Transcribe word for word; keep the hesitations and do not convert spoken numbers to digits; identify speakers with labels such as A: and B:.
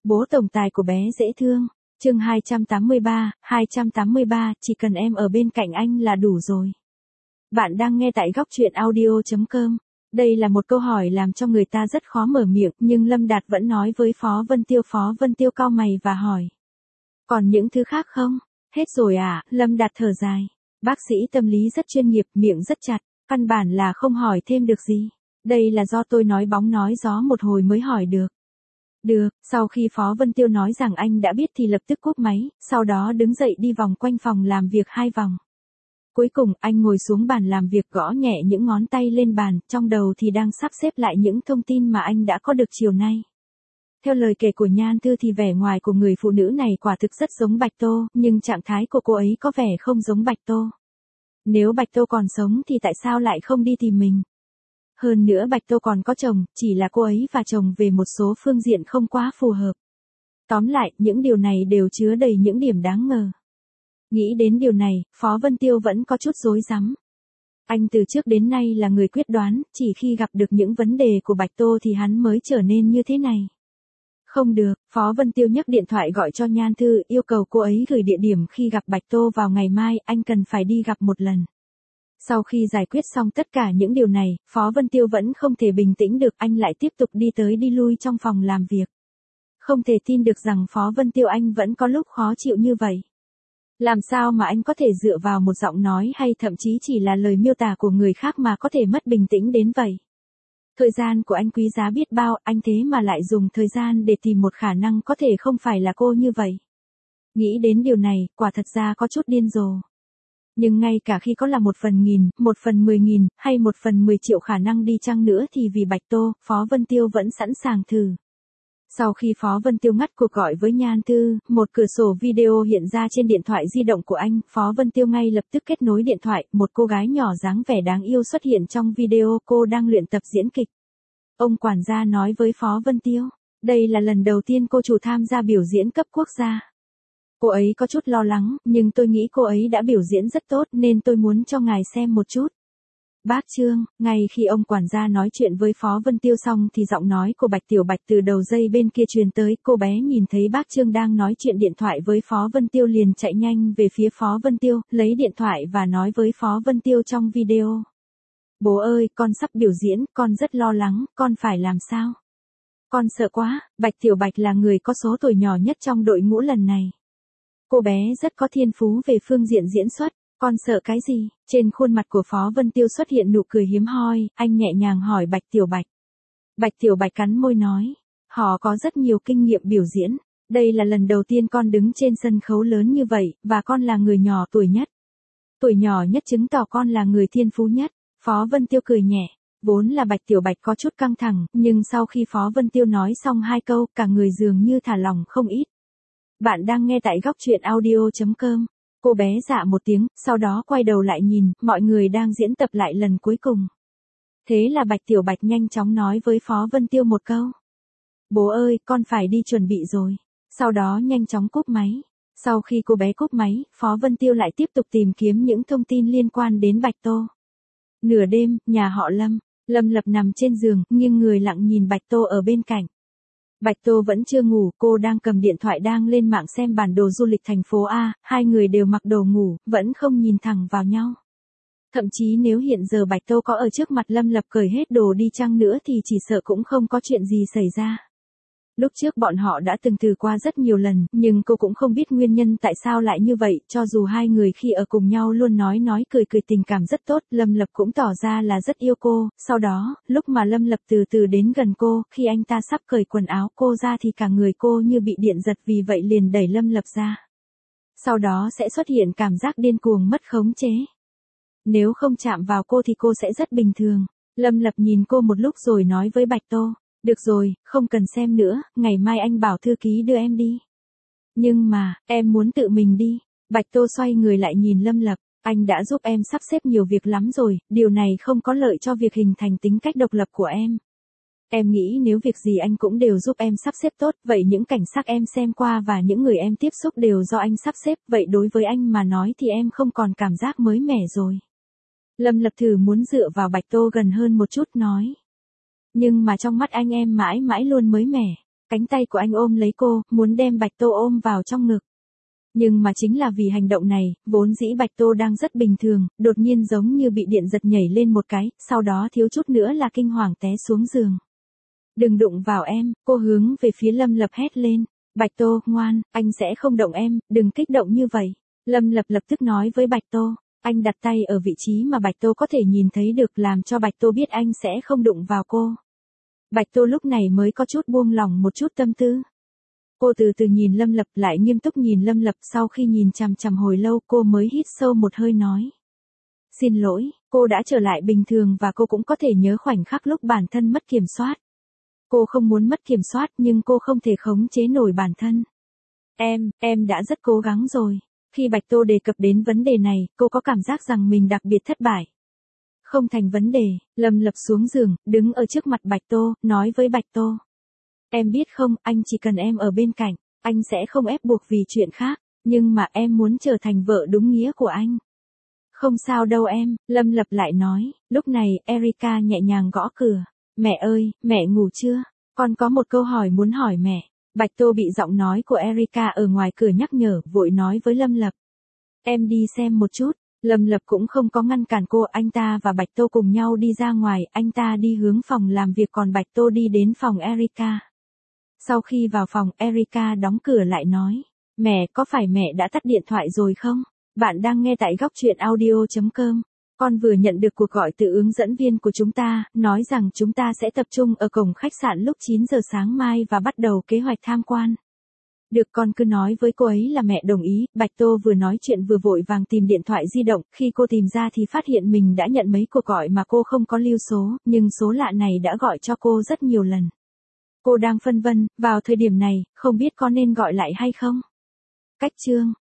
A: Bố tổng tài của bé dễ thương. Chương hai trăm tám mươi ba, hai trăm tám mươi ba, chỉ cần em ở bên cạnh anh là đủ rồi. Bạn đang nghe tại góc truyện audio chấm com. Đây là một câu hỏi làm cho người ta rất khó mở miệng, nhưng Lâm Đạt vẫn nói với Phó Vân Tiêu. Phó Vân Tiêu cau mày và hỏi. Còn những thứ khác không? Hết rồi à? Lâm Đạt thở dài. Bác sĩ tâm lý rất chuyên nghiệp, miệng rất chặt, căn bản là không hỏi thêm được gì. Đây là do tôi nói bóng nói gió một hồi mới hỏi được. Được, sau khi Phó Vân Tiêu nói rằng anh đã biết thì lập tức cúp máy, sau đó đứng dậy đi vòng quanh phòng làm việc hai vòng. Cuối cùng anh ngồi xuống bàn làm việc gõ nhẹ những ngón tay lên bàn, trong đầu thì đang sắp xếp lại những thông tin mà anh đã có được chiều nay. Theo lời kể của Nhan Thư thì vẻ ngoài của người phụ nữ này quả thực rất giống Bạch Tô, nhưng trạng thái của cô ấy có vẻ không giống Bạch Tô. Nếu Bạch Tô còn sống thì tại sao lại không đi tìm mình? Hơn nữa Bạch Tô còn có chồng, chỉ là cô ấy và chồng về một số phương diện không quá phù hợp. Tóm lại, những điều này đều chứa đầy những điểm đáng ngờ. Nghĩ đến điều này, Phó Vân Tiêu vẫn có chút rối rắm. Anh từ trước đến nay là người quyết đoán, chỉ khi gặp được những vấn đề của Bạch Tô thì hắn mới trở nên như thế này. Không được, Phó Vân Tiêu nhấc điện thoại gọi cho Nhan Thư, yêu cầu cô ấy gửi địa điểm khi gặp Bạch Tô vào ngày mai, anh cần phải đi gặp một lần. Sau khi giải quyết xong tất cả những điều này, Phó Vân Tiêu vẫn không thể bình tĩnh được, anh lại tiếp tục đi tới đi lui trong phòng làm việc. Không thể tin được rằng Phó Vân Tiêu anh vẫn có lúc khó chịu như vậy. Làm sao mà anh có thể dựa vào một giọng nói hay thậm chí chỉ là lời miêu tả của người khác mà có thể mất bình tĩnh đến vậy? Thời gian của anh quý giá biết bao, anh thế mà lại dùng thời gian để tìm một khả năng có thể không phải là cô như vậy. Nghĩ đến điều này, quả thật ra có chút điên rồ. Nhưng ngay cả khi có là một phần nghìn, một phần mười nghìn, hay một phần mười triệu khả năng đi chăng nữa thì vì Bạch Tô, Phó Vân Tiêu vẫn sẵn sàng thử. Sau khi Phó Vân Tiêu ngắt cuộc gọi với Nhan Thư, một cửa sổ video hiện ra trên điện thoại di động của anh, Phó Vân Tiêu ngay lập tức kết nối điện thoại, một cô gái nhỏ dáng vẻ đáng yêu xuất hiện trong video, cô đang luyện tập diễn kịch. Ông quản gia nói với Phó Vân Tiêu, đây là lần đầu tiên cô chủ tham gia biểu diễn cấp quốc gia. Cô ấy có chút lo lắng, nhưng tôi nghĩ cô ấy đã biểu diễn rất tốt nên tôi muốn cho ngài xem một chút. Bác Trương, ngay khi ông quản gia nói chuyện với Phó Vân Tiêu xong thì giọng nói của Bạch Tiểu Bạch từ đầu dây bên kia truyền tới, cô bé nhìn thấy bác Trương đang nói chuyện điện thoại với Phó Vân Tiêu liền chạy nhanh về phía Phó Vân Tiêu, lấy điện thoại và nói với Phó Vân Tiêu trong video. Bố ơi, con sắp biểu diễn, con rất lo lắng, con phải làm sao? Con sợ quá, Bạch Tiểu Bạch là người có số tuổi nhỏ nhất trong đội ngũ lần này. Cô bé rất có thiên phú về phương diện diễn xuất, con sợ cái gì? Trên khuôn mặt của Phó Vân Tiêu xuất hiện nụ cười hiếm hoi, anh nhẹ nhàng hỏi Bạch Tiểu Bạch. Bạch Tiểu Bạch cắn môi nói, họ có rất nhiều kinh nghiệm biểu diễn, đây là lần đầu tiên con đứng trên sân khấu lớn như vậy, và con là người nhỏ tuổi nhất. Tuổi nhỏ nhất chứng tỏ con là người thiên phú nhất, Phó Vân Tiêu cười nhẹ. Vốn là Bạch Tiểu Bạch có chút căng thẳng, nhưng sau khi Phó Vân Tiêu nói xong hai câu, cả người dường như thả lỏng không ít. Bạn đang nghe tại góc truyện audio chấm com. Cô bé dạ một tiếng, sau đó quay đầu lại nhìn, mọi người đang diễn tập lại lần cuối cùng. Thế là Bạch Tiểu Bạch nhanh chóng nói với Phó Vân Tiêu một câu. Bố ơi, con phải đi chuẩn bị rồi. Sau đó nhanh chóng cúp máy. Sau khi cô bé cúp máy, Phó Vân Tiêu lại tiếp tục tìm kiếm những thông tin liên quan đến Bạch Tô. Nửa đêm, nhà họ Lâm, Lâm Lập nằm trên giường, nghiêng người lặng nhìn Bạch Tô ở bên cạnh. Bạch Tô vẫn chưa ngủ, cô đang cầm điện thoại đang lên mạng xem bản đồ du lịch thành phố A, hai người đều mặc đồ ngủ, vẫn không nhìn thẳng vào nhau. Thậm chí nếu hiện giờ Bạch Tô có ở trước mặt Lâm Lập cởi hết đồ đi chăng nữa thì chỉ sợ cũng không có chuyện gì xảy ra. Lúc trước bọn họ đã từng thử qua rất nhiều lần, nhưng cô cũng không biết nguyên nhân tại sao lại như vậy, cho dù hai người khi ở cùng nhau luôn nói nói cười cười tình cảm rất tốt, Lâm Lập cũng tỏ ra là rất yêu cô, sau đó, lúc mà Lâm Lập từ từ đến gần cô, khi anh ta sắp cởi quần áo cô ra thì cả người cô như bị điện giật vì vậy liền đẩy Lâm Lập ra. Sau đó sẽ xuất hiện cảm giác điên cuồng mất khống chế. Nếu không chạm vào cô thì cô sẽ rất bình thường. Lâm Lập nhìn cô một lúc rồi nói với Bạch Tô. Được rồi, không cần xem nữa, ngày mai anh bảo thư ký đưa em đi. Nhưng mà, em muốn tự mình đi. Bạch Tô xoay người lại nhìn Lâm Lập, anh đã giúp em sắp xếp nhiều việc lắm rồi, điều này không có lợi cho việc hình thành tính cách độc lập của em. Em nghĩ nếu việc gì anh cũng đều giúp em sắp xếp tốt, vậy những cảnh sắc em xem qua và những người em tiếp xúc đều do anh sắp xếp, vậy đối với anh mà nói thì em không còn cảm giác mới mẻ rồi. Lâm Lập thử muốn dựa vào Bạch Tô gần hơn một chút nói. Nhưng mà trong mắt anh em mãi mãi luôn mới mẻ. Cánh tay của anh ôm lấy cô, muốn đem Bạch Tô ôm vào trong ngực. Nhưng mà chính là vì hành động này, vốn dĩ Bạch Tô đang rất bình thường, đột nhiên giống như bị điện giật nhảy lên một cái, sau đó thiếu chút nữa là kinh hoàng té xuống giường. Đừng đụng vào em, cô hướng về phía Lâm Lập hét lên. Bạch Tô, ngoan, anh sẽ không động em, đừng kích động như vậy. Lâm Lập lập tức nói với Bạch Tô. Anh đặt tay ở vị trí mà Bạch Tô có thể nhìn thấy được làm cho Bạch Tô biết anh sẽ không đụng vào cô. Bạch Tô lúc này mới có chút buông lỏng một chút tâm tư. Cô từ từ nhìn Lâm Lập lại nghiêm túc nhìn Lâm Lập, sau khi nhìn chằm chằm hồi lâu cô mới hít sâu một hơi nói. Xin lỗi, cô đã trở lại bình thường và cô cũng có thể nhớ khoảnh khắc lúc bản thân mất kiểm soát. Cô không muốn mất kiểm soát nhưng cô không thể khống chế nổi bản thân. Em, em đã rất cố gắng rồi. Khi Bạch Tô đề cập đến vấn đề này, cô có cảm giác rằng mình đặc biệt thất bại. Không thành vấn đề, Lâm Lập xuống giường, đứng ở trước mặt Bạch Tô, nói với Bạch Tô. Em biết không, anh chỉ cần em ở bên cạnh, anh sẽ không ép buộc vì chuyện khác, nhưng mà em muốn trở thành vợ đúng nghĩa của anh. Không sao đâu em, Lâm Lập lại nói, lúc này Erica nhẹ nhàng gõ cửa. Mẹ ơi, mẹ ngủ chưa? Con có một câu hỏi muốn hỏi mẹ. Bạch Tô bị giọng nói của Erica ở ngoài cửa nhắc nhở, vội nói với Lâm Lập. Em đi xem một chút. Lâm Lập cũng không có ngăn cản cô, anh ta và Bạch Tô cùng nhau đi ra ngoài, anh ta đi hướng phòng làm việc còn Bạch Tô đi đến phòng Erica. Sau khi vào phòng, Erica đóng cửa lại nói. Mẹ, có phải mẹ đã tắt điện thoại rồi không? Bạn đang nghe tại góc truyện audio chấm com. Con vừa nhận được cuộc gọi từ hướng dẫn viên của chúng ta, nói rằng chúng ta sẽ tập trung ở cổng khách sạn lúc chín giờ sáng mai và bắt đầu kế hoạch tham quan. Được, con cứ nói với cô ấy là mẹ đồng ý. Bạch Tô vừa nói chuyện vừa vội vàng tìm điện thoại di động, khi cô tìm ra thì phát hiện mình đã nhận mấy cuộc gọi mà cô không có lưu số, nhưng số lạ này đã gọi cho cô rất nhiều lần. Cô đang phân vân, vào thời điểm này, không biết có nên gọi lại hay không. Cách chương